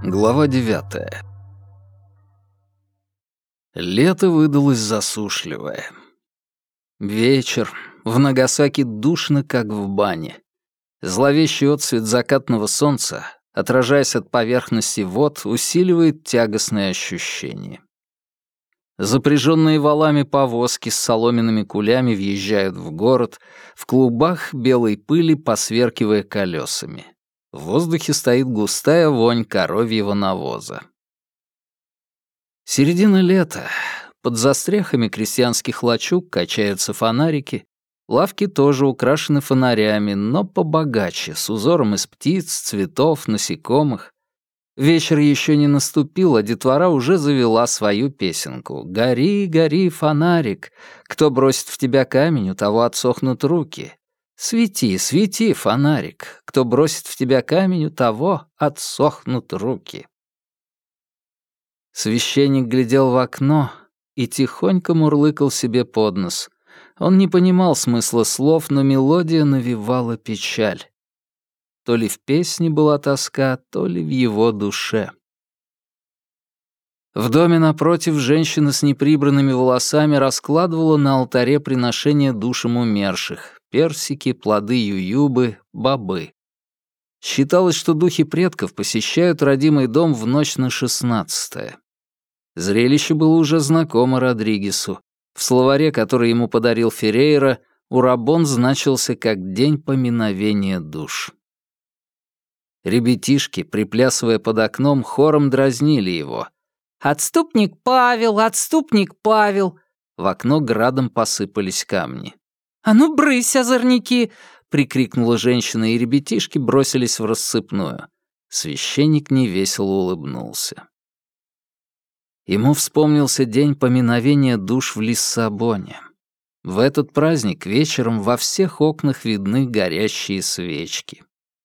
Глава 9. Лето выдалось засушливое. Вечер. В Нагасаки душно, как в бане. Зловещий отсвет закатного солнца, отражаясь от поверхности вод, усиливает тягостные ощущения. Запряженные валами повозки с соломенными кулями въезжают в город, в клубах белой пыли посверкивая колесами. В воздухе стоит густая вонь коровьего навоза. Середина лета. Под застрехами крестьянских лачуг качаются фонарики. Лавки тоже украшены фонарями, но побогаче, с узором из птиц, цветов, насекомых. Вечер еще не наступил, а детвора уже завела свою песенку. «Гори, гори, фонарик! Кто бросит в тебя камень, у того отсохнут руки. Свети, свети, фонарик! Кто бросит в тебя камень, у того отсохнут руки». Священник глядел в окно и тихонько мурлыкал себе под нос. Он не понимал смысла слов, но мелодия навевала печаль. То ли в песне была тоска, то ли в его душе. В доме напротив женщина с неприбранными волосами раскладывала на алтаре приношения душам умерших — персики, плоды ююбы, бобы. Считалось, что духи предков посещают родимый дом в ночь на 16-е. Зрелище было уже знакомо Родригесу. В словаре, который ему подарил Феррейра, урабон значился как «день поминовения душ». Ребятишки, приплясывая под окном, хором дразнили его. «Отступник Павел! Отступник Павел!» В окно градом посыпались камни. «А ну, брысь, озорники!» — прикрикнула женщина, и ребятишки бросились в рассыпную. Священник невесело улыбнулся. Ему вспомнился день поминовения душ в Лиссабоне. В этот праздник вечером во всех окнах видны горящие свечки.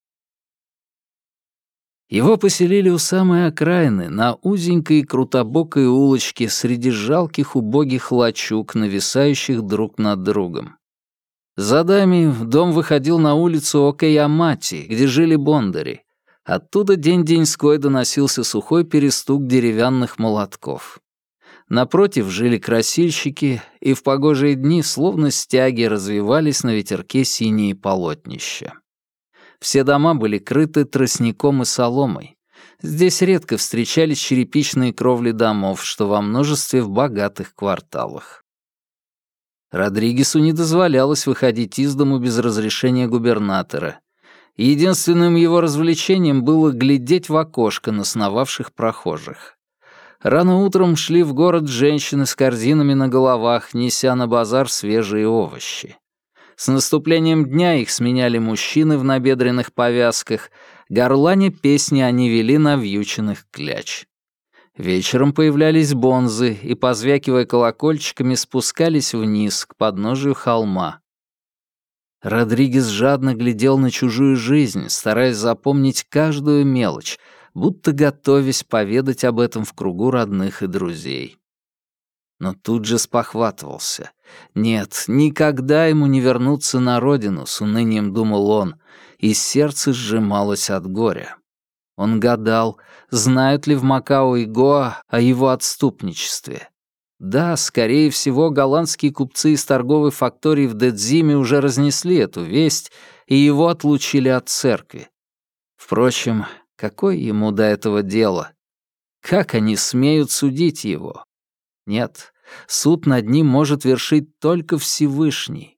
Его поселили у самой окраины, на узенькой и крутобокой улочке среди жалких убогих лачуг, нависающих друг над другом. За дами дом выходил на улицу Окаямати, где жили бондари. Оттуда день-деньской доносился сухой перестук деревянных молотков. Напротив жили красильщики, и в погожие дни, словно стяги, развивались на ветерке синие полотнища. Все дома были крыты тростником и соломой. Здесь редко встречались черепичные кровли домов, что во множестве в богатых кварталах. Родригесу не дозволялось выходить из дому без разрешения губернатора. Единственным его развлечением было глядеть в окошко на сновавших прохожих. Рано утром шли в город женщины с корзинами на головах, неся на базар свежие овощи. С наступлением дня их сменяли мужчины в набедренных повязках, горланя песни они вели навьюченных кляч. Вечером появлялись бонзы и, позвякивая колокольчиками, спускались вниз, к подножию холма. Родригес жадно глядел на чужую жизнь, стараясь запомнить каждую мелочь, будто готовясь поведать об этом в кругу родных и друзей. Но тут же спохватывался. Нет, никогда ему не вернуться на родину, с унынием думал он, и сердце сжималось от горя. Он гадал, знают ли в Макао и Гоа о его отступничестве. Да, скорее всего, голландские купцы из торговой фактории в Дэцзиме уже разнесли эту весть, и его отлучили от церкви. Впрочем, какое ему до этого дело? Как они смеют судить его? Нет, суд над ним может вершить только Всевышний.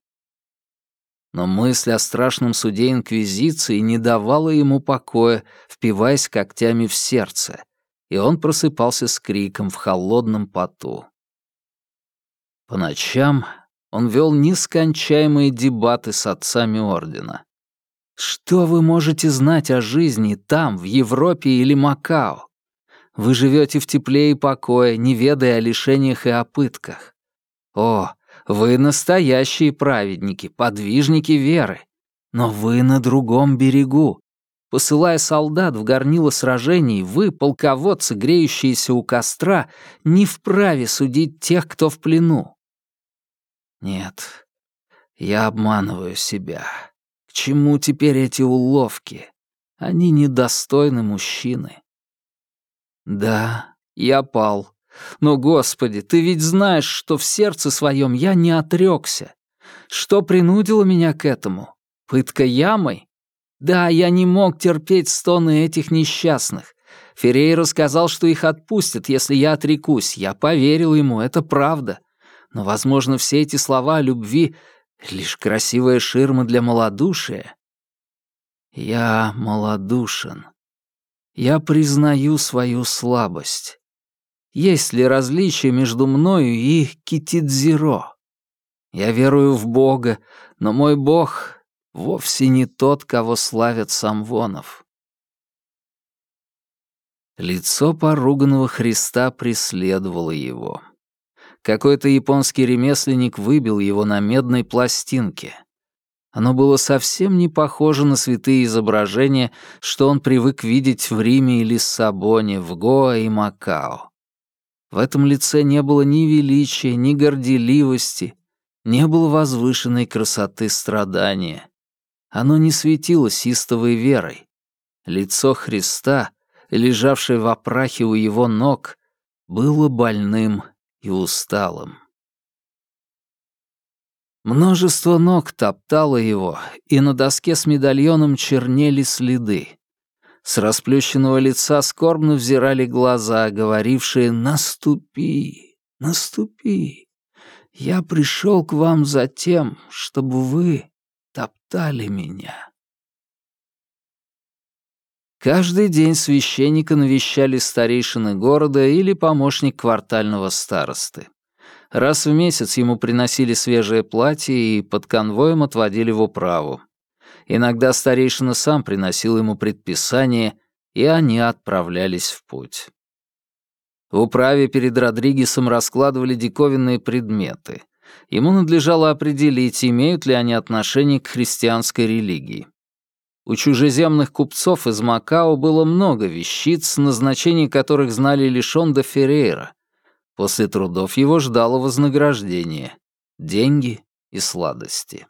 Но мысль о страшном суде Инквизиции не давала ему покоя, впиваясь когтями в сердце, и он просыпался с криком в холодном поту. По ночам он вел нескончаемые дебаты с отцами ордена. Что вы можете знать о жизни там, в Европе или Макао? Вы живете в тепле и покое, не ведая о лишениях и о пытках. О, вы настоящие праведники, подвижники веры. Но вы на другом берегу. Посылая солдат в горнило сражений, вы, полководцы, греющиеся у костра, не вправе судить тех, кто в плену. Нет, я обманываю себя. К чему теперь эти уловки? Они недостойны мужчины. Да, я пал. Но, Господи, ты ведь знаешь, что в сердце своем я не отрекся. Что принудило меня к этому? Пытка ямой? Да, я не мог терпеть стоны этих несчастных. Феррейра сказал, что их отпустят, если я отрекусь. Я поверил ему, это правда. Но, возможно, все эти слова о любви — лишь красивая ширма для малодушия. Я малодушен. Я признаю свою слабость. Есть ли различие между мною и Китидзиро? Я верую в Бога, но мой Бог вовсе не тот, кого славят самвонов. Лицо поруганного Христа преследовало его. Какой-то японский ремесленник выбил его на медной пластинке. Оно было совсем не похоже на святые изображения, что он привык видеть в Риме и Лиссабоне, в Гоа и Макао. В этом лице не было ни величия, ни горделивости, не было возвышенной красоты страдания. Оно не светилось истовой верой. Лицо Христа, лежавшее в прахе у его ног, было больным и усталым. Множество ног топтало его, и на доске с медальоном чернели следы. С расплющенного лица скорбно взирали глаза, говорившие «Наступи, наступи! Я пришел к вам за тем, чтобы вы топтали меня». Каждый день священника навещали старейшины города или помощник квартального старосты. Раз в месяц ему приносили свежее платье и под конвоем отводили в управу. Иногда старейшина сам приносил ему предписание, и они отправлялись в путь. В управе перед Родригесом раскладывали диковинные предметы. Ему надлежало определить, имеют ли они отношение к христианской религии. У чужеземных купцов из Макао было много вещиц, назначение которых знали лишь он да Феррейра. После трудов его ждало вознаграждение — деньги и сладости.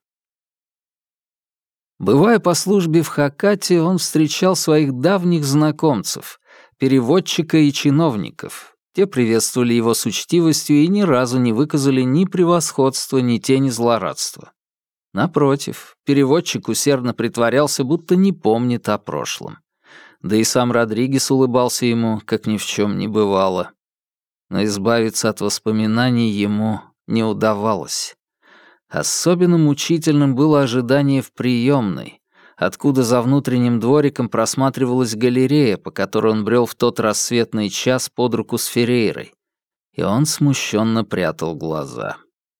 Бывая по службе в Хакате, он встречал своих давних знакомцев, переводчика и чиновников. Те приветствовали его с учтивостью и ни разу не выказали ни превосходства, ни тени злорадства. Напротив, переводчик усердно притворялся, будто не помнит о прошлом. Да и сам Родригес улыбался ему, как ни в чем не бывало. Но избавиться от воспоминаний ему не удавалось. Особенно мучительным было ожидание в приемной, откуда за внутренним двориком просматривалась галерея, по которой он брел в тот рассветный час под руку с Феррейрой, и он смущенно прятал глаза.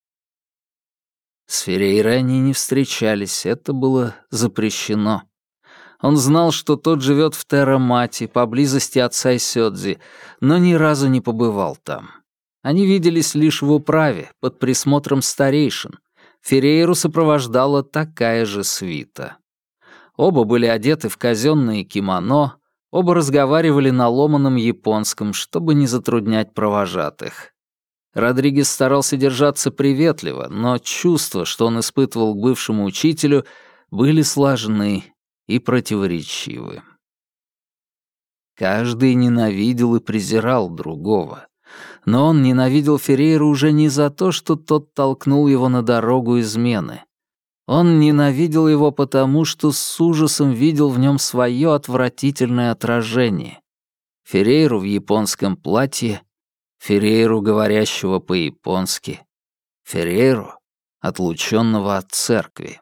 С Феррейрой они не встречались, это было запрещено. Он знал, что тот живет в Терра-Мати, поблизости от Сайсёдзи, но ни разу не побывал там. Они виделись лишь в управе, под присмотром старейшин. Феррейру сопровождала такая же свита. Оба были одеты в казенные кимоно, оба разговаривали на ломаном японском, чтобы не затруднять провожатых. Родригес старался держаться приветливо, но чувства, что он испытывал к бывшему учителю, были сложны и противоречивы. Каждый ненавидел и презирал другого. Но он ненавидел Феррейру уже не за то, что тот толкнул его на дорогу измены. Он ненавидел его потому, что с ужасом видел в нем свое отвратительное отражение. Феррейру в японском платье, Феррейру, говорящего по-японски, Феррейру, отлученного от церкви.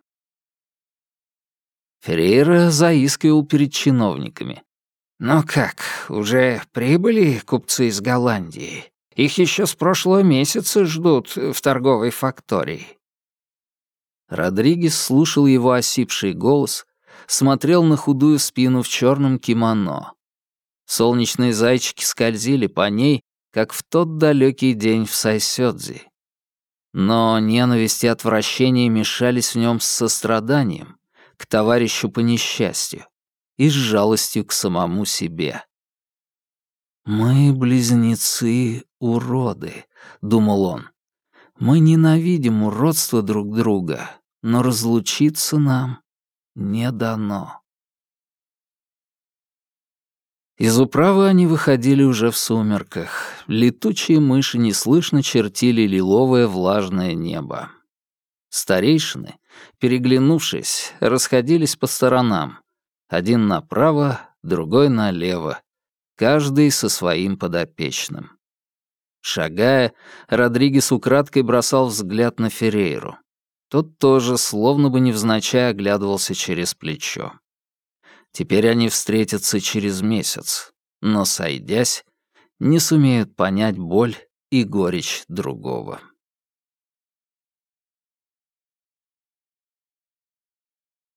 Феррейра заискивал перед чиновниками. «Ну как, уже прибыли купцы из Голландии? Их еще с прошлого месяца ждут в торговой фактории». Родригес слушал его осипший голос, смотрел на худую спину в черном кимоно. Солнечные зайчики скользили по ней, как в тот далекий день в Сайсёдзи. Но ненависть и отвращение мешались в нем с состраданием к товарищу по несчастью и с жалостью к самому себе. «Мы, близнецы, уроды», — думал он. «Мы ненавидим уродство друг друга, но разлучиться нам не дано». Из управы они выходили уже в сумерках. Летучие мыши неслышно чертили лиловое влажное небо. Старейшины, переглянувшись, расходились по сторонам. Один направо, другой налево. Каждый со своим подопечным. Шагая, Родригес украдкой бросал взгляд на Феррейру. Тот тоже, словно бы невзначай, оглядывался через плечо. Теперь они встретятся через месяц, но, сойдясь, не сумеют понять боль и горечь другого.